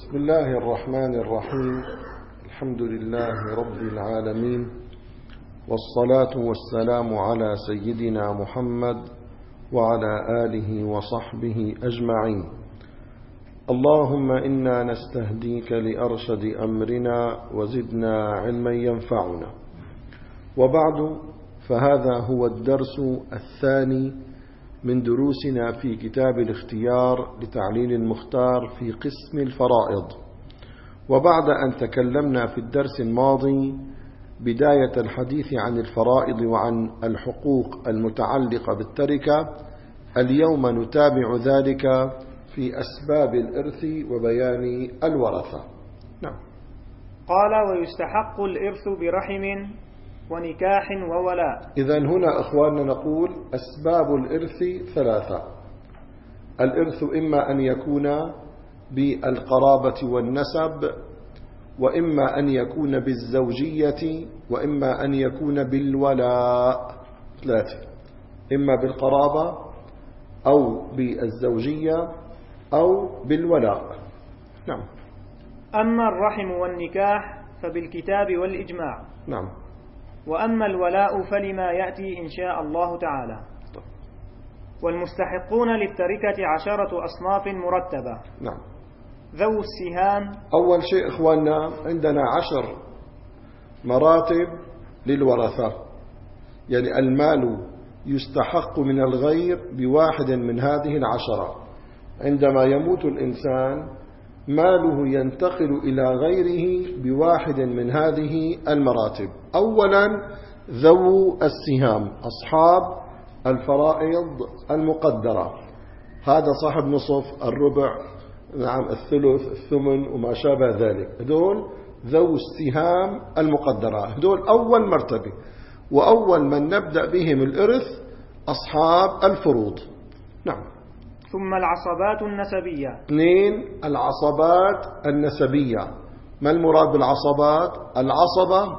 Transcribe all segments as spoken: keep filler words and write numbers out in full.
بسم الله الرحمن الرحيم. الحمد لله رب العالمين، والصلاة والسلام على سيدنا محمد وعلى آله وصحبه أجمعين. اللهم إنا نستهديك لأرشد أمرنا وزدنا علما ينفعنا. وبعد، فهذا هو الدرس الثاني من دروسنا في كتاب الاختيار لتعليل المختار في قسم الفرائض. وبعد أن تكلمنا في الدرس الماضي بداية الحديث عن الفرائض وعن الحقوق المتعلقة بالتركة، اليوم نتابع ذلك في أسباب الإرث وبيان الورثة. نعم. قال: ويستحق الإرث برحم ونكاح وولاء. إذن هنا أخواننا نقول أسباب الإرث ثلاثة. الإرث إما أن يكون بالقرابة والنسب، وإما أن يكون بالزوجية، وإما أن يكون بالولاء. ثلاثة: إما بالقرابة أو بالزوجية أو بالولاء. نعم. أما الرحم والنكاح فبالكتاب والإجماع. نعم. وأما الولاء فلما يأتي إن شاء الله تعالى. والمستحقون للتركة عشرة أصناف مرتبة. نعم. ذو السهام. أول شيء إخواننا، عندنا عشر مراتب للورثة، يعني المال يستحق من الغير بواحد من هذه العشرة. عندما يموت الإنسان ماله ينتقل إلى غيره بواحد من هذه المراتب. أولا ذو السهام، أصحاب الفرائض المقدرة. هذا صاحب نصف، الربع، نعم، الثلث، الثمن وما شابه ذلك. هذول ذو السهام المقدرة، هذول أول مرتبة، وأول من نبدأ بهم الإرث أصحاب الفروض. نعم. ثم العصبات النسبية. اثنين العصبات النسبية. ما المراد بالعصبات؟ العصبة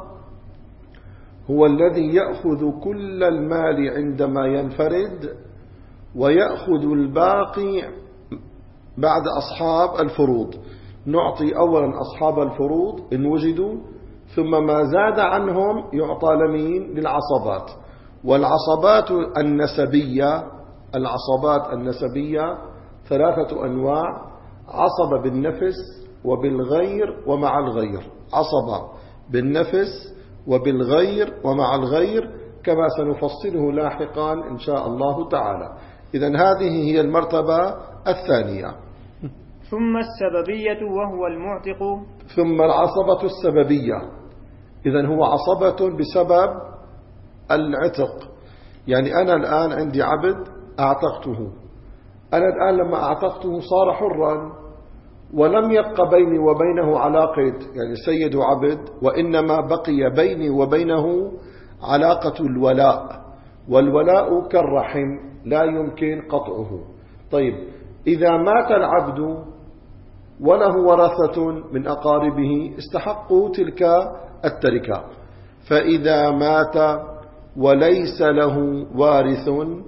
هو الذي يأخذ كل المال عندما ينفرد، ويأخذ الباقي بعد أصحاب الفروض. نعطي أولا أصحاب الفروض إن وجدوا، ثم ما زاد عنهم يعطى لمين؟ للعصبات. والعصبات النسبية العصبات النسبية ثلاثة أنواع: عصبة بالنفس وبالغير ومع الغير. عصبة بالنفس وبالغير ومع الغير، كما سنفصله لاحقا إن شاء الله تعالى. إذن هذه هي المرتبة الثانية. ثم السببية وهو المعتق. ثم العصبة السببية، إذن هو عصبة بسبب العتق. يعني أنا الآن عندي عبد أعتقته، أنا الآن لما أعتقته صار حرا، ولم يبق بيني وبينه علاقة يعني سيد وعبد، وإنما بقي بيني وبينه علاقة الولاء، والولاء كالرحم لا يمكن قطعه. طيب، إذا مات العبد وله ورثة من أقاربه استحقوا تلك التركة. فإذا مات وليس له وارث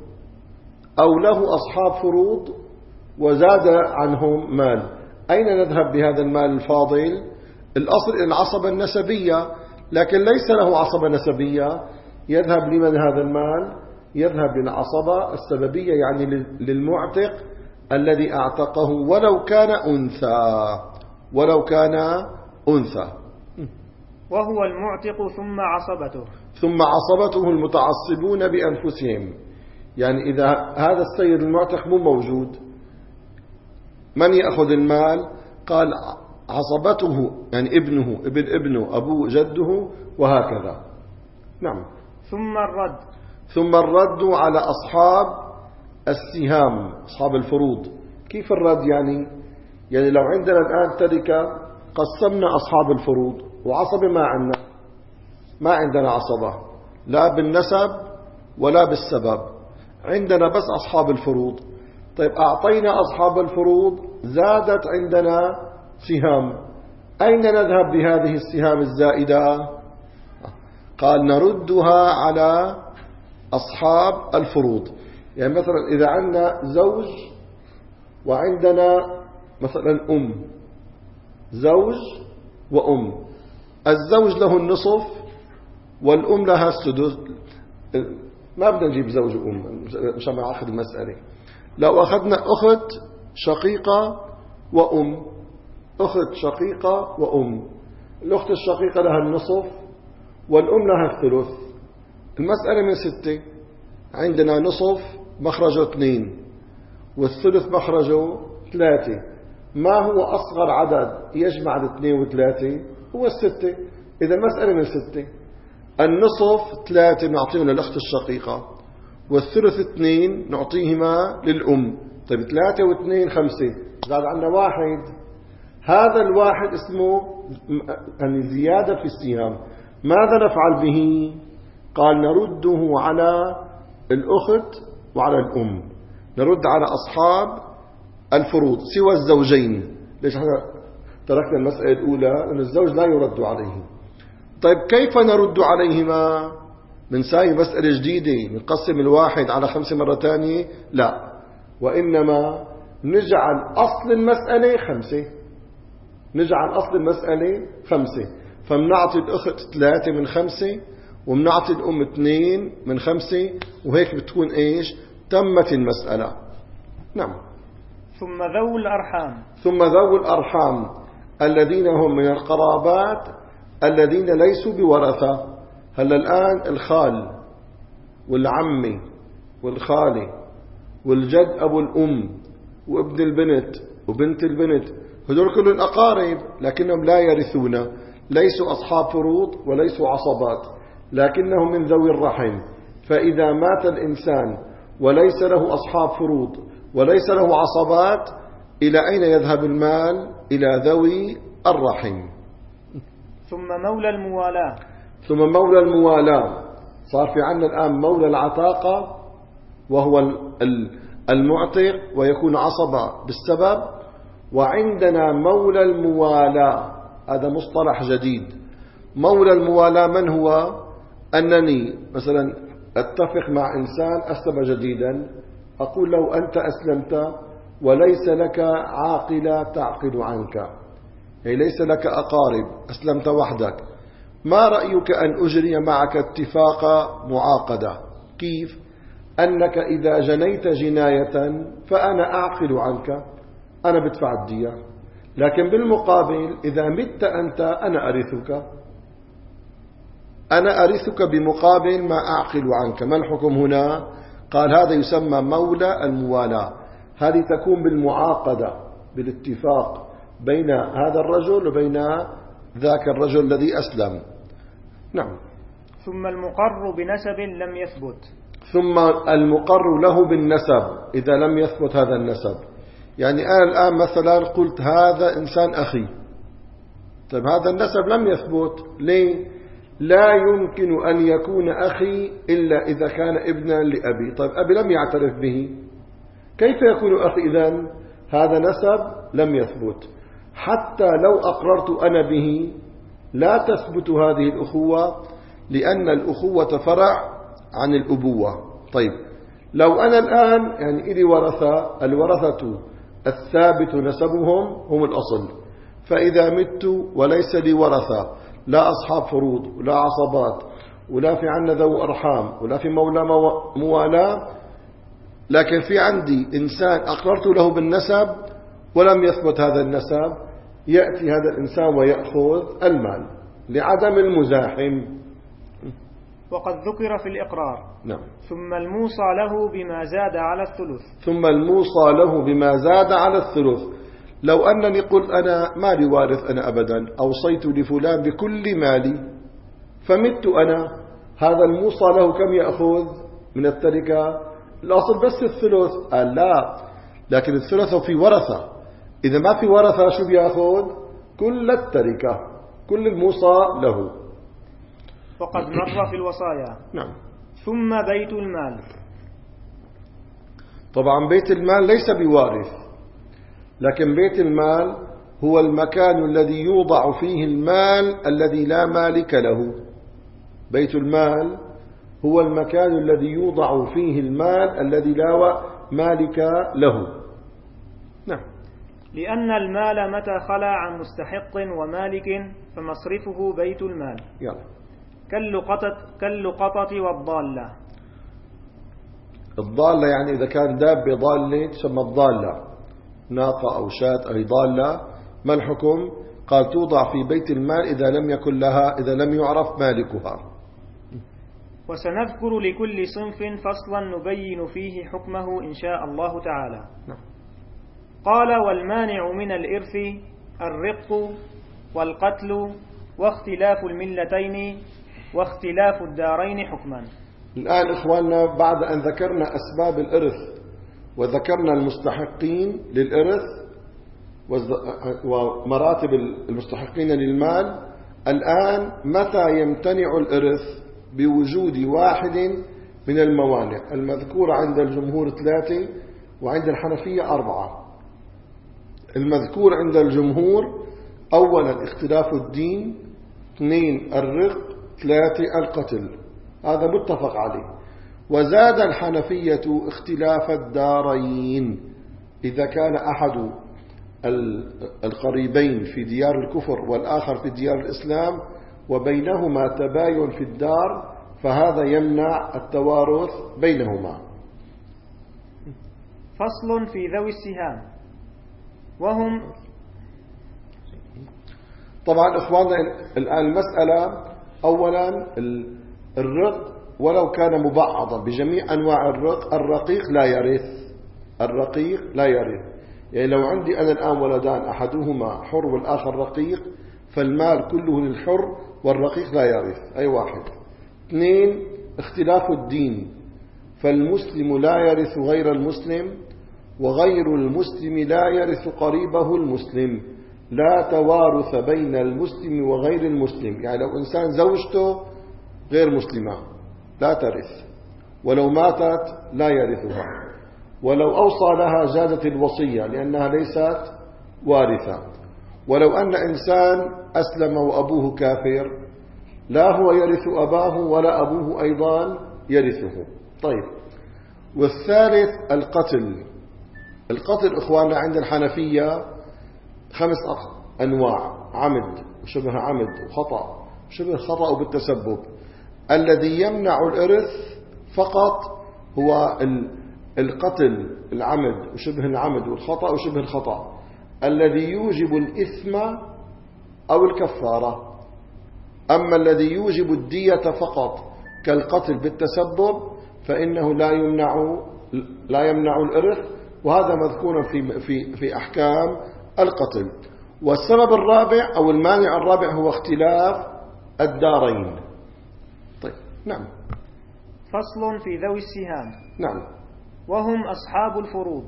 أو له أصحاب فروض وزاد عنهم مال، أين نذهب بهذا المال الفاضل؟ الأصل العصبة النسبية، لكن ليس له عصبة نسبية. يذهب لمن هذا المال؟ يذهب للعصبة السببية، يعني للمعتق الذي أعتقه ولو كان أنثى ولو كان أنثى وهو المعتق ثم عصبته. ثم عصبته المتعصبون بأنفسهم. يعني إذا هذا السيد المعتق مو موجود، من يأخذ المال؟ قال عصبته، يعني ابنه، ابن ابنه، أبوه، جده، وهكذا. نعم. ثم الرد. ثم الرد على أصحاب السهام، أصحاب الفروض. كيف الرد يعني؟ يعني لو عندنا الآن تركة قسمنا أصحاب الفروض، وعصبة ما عندنا، ما عندنا عصبة لا بالنسب ولا بالسبب، عندنا بس أصحاب الفروض. طيب، أعطينا أصحاب الفروض، زادت عندنا سهام، أين نذهب بهذه السهام الزائدة؟ قال نردها على أصحاب الفروض. يعني مثلا إذا عندنا زوج وعندنا مثلا أم، زوج وأم. الزوج له النصف والأم لها السدس. ما بدنا نجيب زوج وأم مشان ما أخذ المسألة. لو أخذنا أخت شقيقة وأم، أخت شقيقة وأم، الأخت الشقيقة لها النصف والأم لها الثلث. المسألة من ستة، عندنا نصف مخرجه اثنين والثلث مخرجه ثلاثة. ما هو أصغر عدد يجمع الاثنين وثلاثة؟ هو الستة. إذا المسألة من ستة، النصف ثلاثة نعطيهم للأخت الشقيقة والثلث اثنين نعطيهما للأم. طيب ثلاثة واثنين خمسة، زاد عنا واحد. هذا الواحد اسمه يعني زيادة في السهام. ماذا نفعل به؟ قال نرده على الأخت وعلى الأم، نرد على أصحاب الفروض سوى الزوجين. ليش احنا تركنا المسألة الأولى؟ أن الزوج لا يرد عليه. طيب كيف نرد عليهما؟ من ساي مسألة جديدة نقسم الواحد على خمسة مرة تانية؟ لا، وإنما نجعل أصل المسألة خمسة، نجعل أصل المسألة خمسة. فمنعطي الأخت ثلاثة من خمسة ومنعطي الأم اثنين من خمسة، وهيك بتكون إيش؟ تمت المسألة. نعم. ثم ذو الأرحام ثم ذو الأرحام الذين هم من القرابات الذين ليسوا بورثة. هلا الآن الخال والعمي والخالة والجد أبو الأم وابن البنت وبنت البنت، هذول كلهم أقارب لكنهم لا يرثون، ليسوا أصحاب فروض وليسوا عصبات، لكنهم من ذوي الرحم. فإذا مات الإنسان وليس له أصحاب فروض وليس له عصبات، إلى أين يذهب المال؟ إلى ذوي الرحم. ثم مولى الموالاة ثم مولى الموالاة. صار في عندنا الآن مولى العتاقة وهو المعتق ويكون عصبة بالسبب، وعندنا مولى الموالاة. هذا مصطلح جديد. مولى الموالاة من هو؟ أنني مثلا أتفق مع إنسان أسلم جديدا، أقول له أنت أسلمت وليس لك عاقلة تعقل عنك، يعني ليس لك أقارب، أسلمت وحدك. ما رأيك أن أجري معك اتفاق معاقدة؟ كيف؟ أنك إذا جنيت جناية فأنا أعقل عنك، أنا بدفع الدية، لكن بالمقابل إذا مت أنت أنا أرثك، أنا أرثك بمقابل ما أعقل عنك. ما الحكم هنا؟ قال هذا يسمى مولى الموالاة. هذه تكون بالمعاقدة، بالاتفاق بين هذا الرجل وبين ذاك الرجل الذي أسلم. نعم. ثم المقر بنسب لم يثبت. ثم المقر له بالنسب إذا لم يثبت هذا النسب. يعني أنا الآن مثلا قلت هذا إنسان أخي، طيب هذا النسب لم يثبت. ليه؟ لا يمكن أن يكون أخي إلا إذا كان ابنا لأبي. طيب أبي لم يعترف به، كيف يكون أخي إذن؟ هذا نسب لم يثبت. حتى لو أقررت أنا به لا تثبت هذه الأخوة، لأن الأخوة فرع عن الأبوة. طيب لو أنا الآن يعني إلي ورثة، الورثة الثابت نسبهم هم الأصل، فإذا مت وليس لي ورثة، لا أصحاب فروض ولا عصبات ولا في عنا ذو أرحام ولا في مولى موالاة، لكن في عندي إنسان أقررت له بالنسب ولم يثبت هذا النسب، يأتي هذا الإنسان ويأخذ المال لعدم المزاحم. وقد ذكر في الإقرار. نعم. ثم الموصى له بما زاد على الثلث. ثم الموصى له بما زاد على الثلث. لو أنني قلت أنا مالي وارث أنا أبدا، أوصيت لفلان بكل مالي فمت أنا، هذا الموصى له كم يأخذ من التركة؟ الأصل بس الثلث. قال لا، لكن الثلث في ورثة، إذا ما في ورثة شو بيأخذ؟ كل التركة، كل الموصى له. وقد مر في الوصايا. نعم. ثم بيت المال. طبعا بيت المال ليس بوارث، لكن بيت المال هو المكان الذي يوضع فيه المال الذي لا مالك له. بيت المال هو المكان الذي يوضع فيه المال الذي لا مالك له. نعم. لأن المال متى خلا عن مستحق ومالك فمصرفه بيت المال. يلا. كاللقطة, كاللقطة والضالة. الضالة يعني إذا كان دابة ضالة تسمى الضالة، ناقة أو شاة أي ضالة. ما الحكم؟ قال توضع في بيت المال إذا لم يكن لها إذا لم يعرف مالكها. وسنذكر لكل صنف فصلا نبين فيه حكمه إن شاء الله تعالى. نعم. قال: والمانع من الإرث الرق والقتل واختلاف الملتين واختلاف الدارين حكما. الآن إخواننا بعد أن ذكرنا أسباب الإرث وذكرنا المستحقين للإرث ومراتب المستحقين للمال، الآن متى يمتنع الإرث؟ بوجود واحد من الموانع المذكورة عند الجمهور ثلاثة وعند الحنفية أربعة. المذكور عند الجمهور: أولا اختلاف الدين، اثنين الرق، ثلاثة القتل. هذا متفق عليه. وزاد الحنفية اختلاف الدارين، إذا كان أحد القريبين في ديار الكفر والآخر في ديار الإسلام وبينهما تباين في الدار فهذا يمنع التوارث بينهما. فصل في ذوي السهام وهم. طبعا إخواننا الآن المسألة أولا الرق ولو كان مبعضا بجميع أنواع الرق، الرقيق لا يرث. الرقيق لا يرث. يعني لو عندي أنا الآن ولدان أحدهما حر والآخر رقيق فالمال كله للحر والرقيق لا يرث أي واحد. اثنين اختلاف الدين، فالمسلم لا يرث غير المسلم وغير المسلم لا يرث قريبه المسلم. لا توارث بين المسلم وغير المسلم. يعني لو إنسان زوجته غير مسلمة لا ترث، ولو ماتت لا يرثها، ولو أوصى لها زادت الوصية لأنها ليست وارثة. ولو أن إنسان أسلم وأبوه كافر لا هو يرث أباه ولا أبوه أيضا يرثه. طيب. والثالث القتل. القتل إخواننا عند الحنفية خمس أنواع: عمد وشبه عمد وخطأ وشبه خطأ وبالتسبب. الذي يمنع الإرث فقط هو القتل العمد وشبه العمد والخطأ وشبه الخطأ. الذي يوجب الإثم أو الكفارة. أما الذي يوجب الدية فقط كالقتل بالتسبب فإنه لا يمنع لا يمنع الإرث، وهذا مذكور في في في أحكام القتل. والسبب الرابع أو المانع الرابع هو اختلاف الدارين. طيب. نعم. فصل في ذوي السهام. نعم. وهم أصحاب الفروض،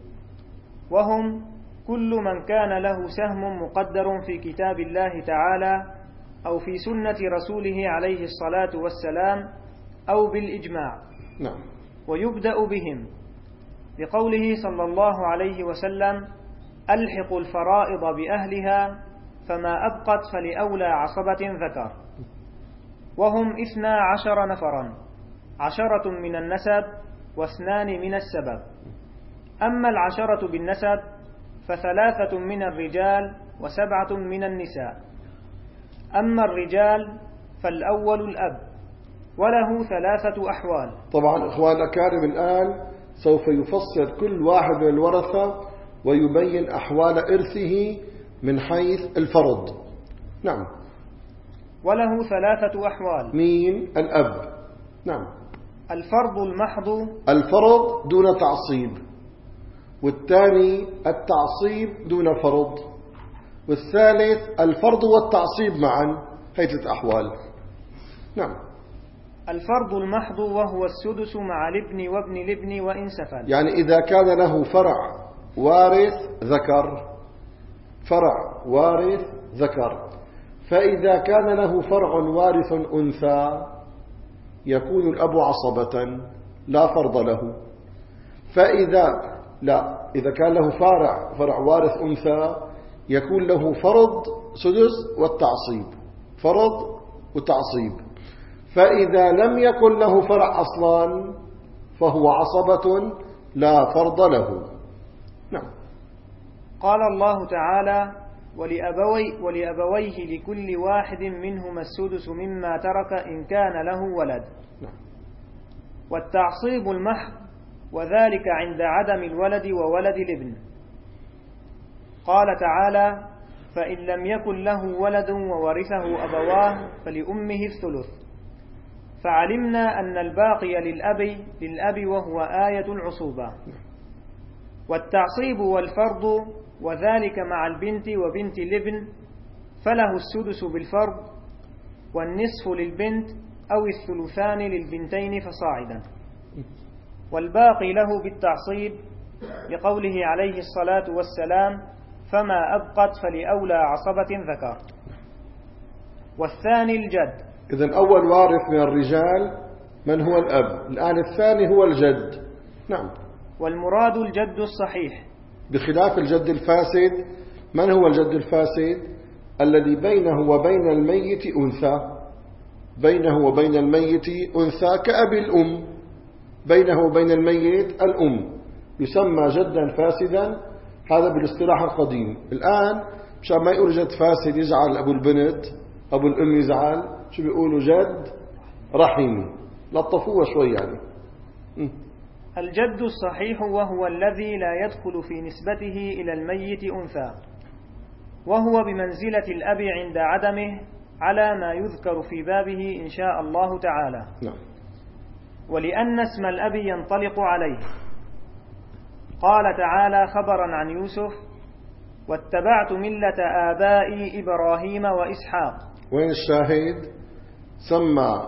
وهم كل من كان له سهم مقدر في كتاب الله تعالى أو في سنة رسوله عليه الصلاة والسلام أو بالإجماع. نعم. ويبدأ بهم لقوله صلى الله عليه وسلم: ألحق الفرائض بأهلها فما أبقت فلأولى عصبة ذكر. وهم اثنا عشر نفرا، عشرة من النسب واثنان من السبب. أما العشرة بالنسب فثلاثة من الرجال وسبعة من النساء. أما الرجال فالأول الأب وله ثلاثة أحوال. طبعا إخوان الأكارم الآن سوف يفصل كل واحد من الورثة ويبين أحوال إرثه من حيث الفرض. نعم. وله ثلاثة أحوال. مين؟ الأب. نعم. الفرض المحض، الفرض دون تعصيب، والثاني التعصيب دون فرض، والثالث الفرض والتعصيب معا، هي ثلاث أحوال. نعم. الفرض المحض وهو السدس مع الابن وابن الابن وإن سفل. يعني إذا كان له فرع وارث ذكر، فرع وارث ذكر، فإذا كان له فرع وارث أنثى يكون الأب عصبة لا فرض له. فإذا لا إذا كان له فرع فرع وارث أنثى يكون له فرض سدس والتعصيب، فرض وتعصيب. فإذا لم يكن له فرع أصلا فهو عصبة لا فرض له. نعم. قال الله تعالى: ولأبوي ولأبويه لكل واحد منهما السدس مما ترك إن كان له ولد. والتعصيب المحض، وذلك عند عدم الولد وولد الابن. قال تعالى: فإن لم يكن له ولد وورثه أبواه فلأمه الثلث. فعلمنا أن الباقي للأب للأب وهو آية العصوبة. والتعصيب والفرض، وذلك مع البنت وبنت الابن، فله السدس بالفرض، والنصف للبنت أو الثلثان للبنتين فصاعدا. والباقي له بالتعصيب، لقوله عليه الصلاة والسلام: فما أبقت فلأولى عصبة ذكر. والثاني الجد. إذن أول وارث من الرجال من هو الأب، الآن الثاني هو الجد. نعم. والمراد الجد الصحيح، بخلاف الجد الفاسد. من هو الجد الفاسد؟ الذي بينه وبين الميت أنثى، بينه وبين الميت أنثى كأب الأم، بينه وبين الميت الأم، يسمى جدا فاسدا. هذا بالاصطلاح القديم. الآن مشان ما يقول جد فاسد يزعل أبو البنت، أبو الأم يزعل، شو بيقولوا؟ جد رحيمي. لطفوه شوي يعني. م. الجد الصحيح وهو الذي لا يدخل في نسبته إلى الميت أنثى، وهو بمنزلة الأب عند عدمه، على ما يذكر في بابه إن شاء الله تعالى. نعم. ولأن اسم الأب ينطلق عليه. قال تعالى خبرا عن يوسف: واتبعت ملة آبائي إبراهيم وإسحاق. وين الشاهد؟ سمى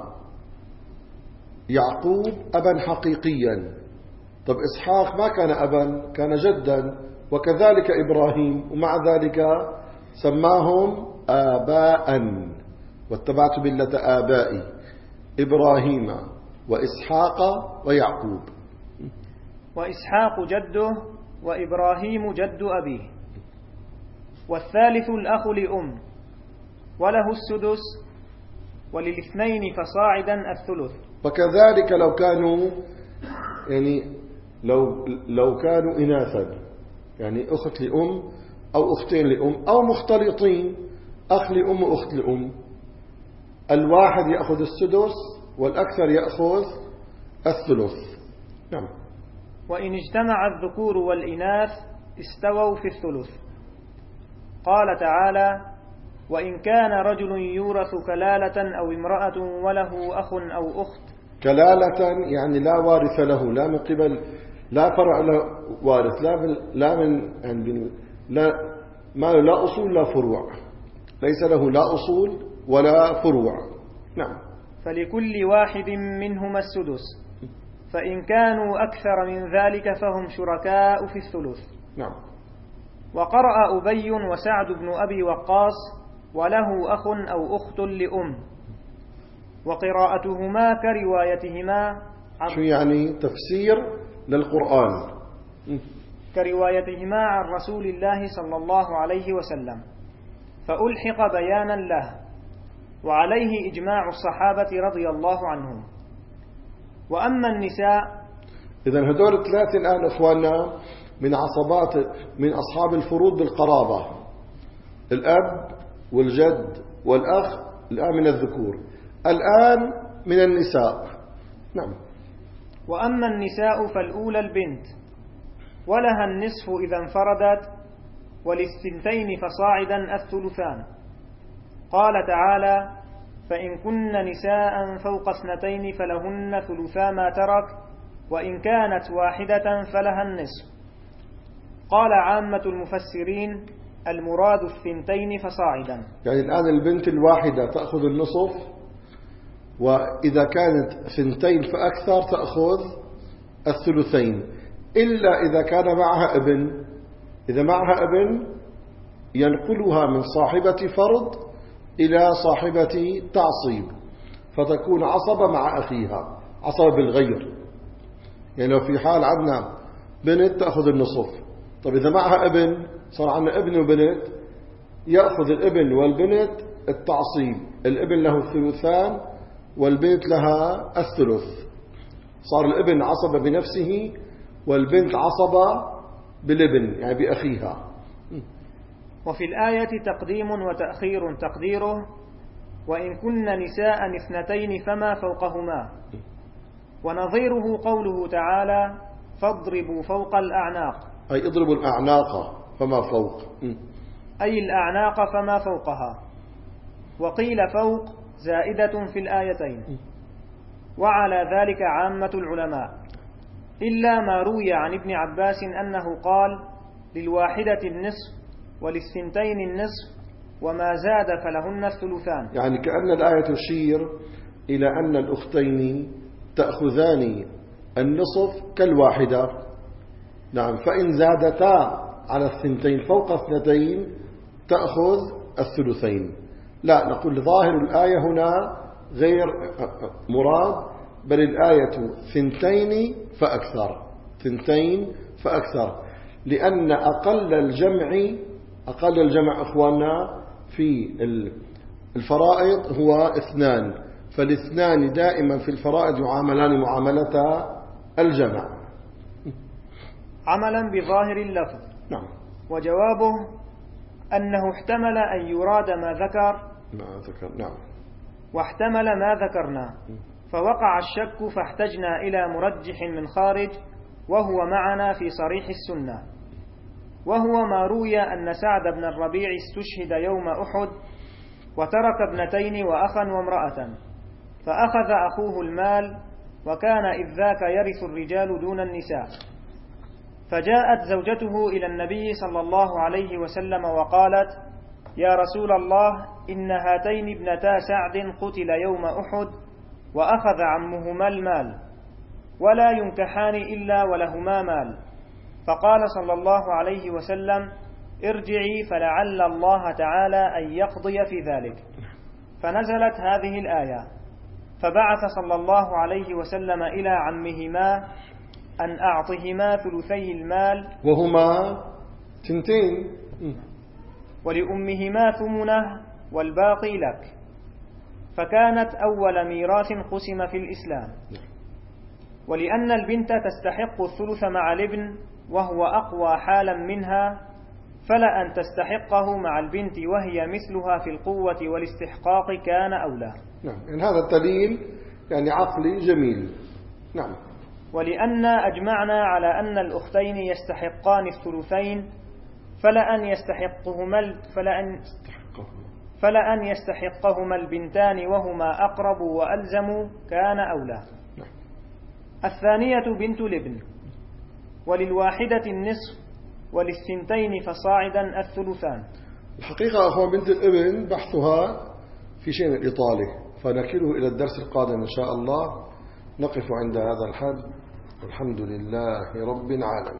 يعقوب أبا حقيقيا. طب إسحاق ما كان أبا، كان جدا، وكذلك إبراهيم، ومع ذلك سماهم آباء. واتبعت ملة آبائي إبراهيم وإسحاق ويعقوب. وإسحاق جده، وإبراهيم جد أبيه. والثالث الأخ لأم، وله السدس، وللاثنين فصاعدا الثلث. وكذلك لو كانوا يعني لو لو كانوا إناثا، يعني أخت لأم أو أختين لأم أو مختلطين، أخ لأم وأخت لأم، الواحد يأخذ السدس والأكثر يأخذ الثلث. نعم. وإن اجتمع الذكور والإناث استووا في الثلث. قال تعالى: وإن كان رجل يورث كلالة أو امرأة وله أخ أو أخت. كلالة يعني لا وارث له، لا من قبل، لا فرع له وارث، لا من لا من يعني لا ما لا أصول لا فروع، ليس له لا أصول ولا فروع. نعم. فلكل واحد منهما السدس، فإن كانوا أكثر من ذلك فهم شركاء في الثلث. نعم. وقرأ أبي وسعد بن أبي وقاص: وله أخ أو أخت لأم. وقراءتهما كروايتهما. شو يعني؟ تفسير للقرآن. كروايتهما عن رسول الله صلى الله عليه وسلم، فألحق بيانا له، وعليه إجماع الصحابة رضي الله عنهم. وأما النساء، إذن هدول الثلاثة الآن إخواننا من عصبات من أصحاب الفروض بالقرابة، الأب والجد والأخ، الآن من الذكور، الآن من النساء. نعم. وأما النساء فالأولى البنت، ولها النصف إذا انفردت، وللثنتين فصاعدا الثلثان. قال تعالى: فإن كن نساء فوق اثنتين فلهن ثلثا ما ترك، وإن كانت واحدة فلها النصف. قال عامة المفسرين: المراد الثنتين فصاعدا. يعني الآن البنت الواحدة تأخذ النصف، وإذا كانت ثنتين فأكثر تأخذ الثلثين، إلا إذا كان معها ابن. إذا معها ابن ينقلها من صاحبة فرض إلى صاحبة تعصيب، فتكون عصبة مع أخيها، عصبة بالغير. يعني لو في حال عندنا بنت تأخذ النصف، طب إذا معها ابن صار عندنا ابن وبنت، يأخذ الابن والبنت التعصيب، الابن له الثلثان والبنت لها الثلث، صار الابن عصبة بنفسه والبنت عصبة بالابن يعني بأخيها. وفي الآية تقديم وتأخير تقديره وإن كن نساء اثنتين فما فوقهما، ونظيره قوله تعالى فاضربوا فوق الأعناق، أي اضربوا الأعناق فما فوق، أي الأعناق فما فوقها. وقيل فوق زائدة في الآيتين، وعلى ذلك عامة العلماء، إلا ما روي عن ابن عباس أنه قال للواحدة النصف وللثنتين النصف وما زاد فلهن الثلثان. يعني كأن الآية تشير إلى أن الأختين تأخذان النصف كالواحدة. نعم، فإن زادتا على الثنتين فوق اثنتين تأخذ الثلثين. لا، نقول ظاهر الآية هنا غير مراد، بل الآية ثنتين فأكثر، ثنتين فأكثر، لأن أقل الجمع أقل الجمع أخواننا في الفرائض هو اثنان، فالاثنان دائما في الفرائض يعاملان معاملة الجمع عملا بظاهر اللفظ. نعم. وجوابه أنه احتمل أن يراد ما ذكر ما ذكر نعم، واحتمل ما ذكرنا، فوقع الشك فاحتجنا إلى مرجح من خارج وهو معنا في صريح السنة، وهو ما روي أن سعد بن الربيع استشهد يوم أحد وترك ابنتين وأخا وامرأة، فأخذ أخوه المال، وكان إذ ذاك يرث الرجال دون النساء، فجاءت زوجته إلى النبي صلى الله عليه وسلم وقالت يا رسول الله إن هاتين ابنتا سعد قتل يوم أحد وأخذ عمهما المال ولا ينكحان إلا ولهما مال، فقال صلى الله عليه وسلم ارجعي فلعل الله تعالى أن يقضي في ذلك، فنزلت هذه الآية، فبعث صلى الله عليه وسلم إلى عمهما أن أعطهما ثلثي المال وهما تنتين، ولأمهما ثمنه والباقي لك، فكانت أول ميراث قسم في الإسلام. ولأن البنت تستحق الثلث مع الابن وهو أقوى حالا منها، فلا أن تستحقه مع البنت وهي مثلها في القوة والاستحقاق كان أولى. نعم، يعني هذا الدليل يعني عقلي جميل. نعم. ولأن أجمعنا على أن الأختين يستحقان الثلثين، فلا أن يستحقهما فلا أن فلا أن يستحقهما البنتان وهما أقرب وألزم كان أولى. الثانية بنت الابن، وللواحدة النصف وللثنتين فصاعدا الثلثان. الحقيقة أخوان بنت الابن بحثها في شيء من الإطالة، فنكله إلى الدرس القادم إن شاء الله. نقف عند هذا الحد، والحمد لله رب العالمين.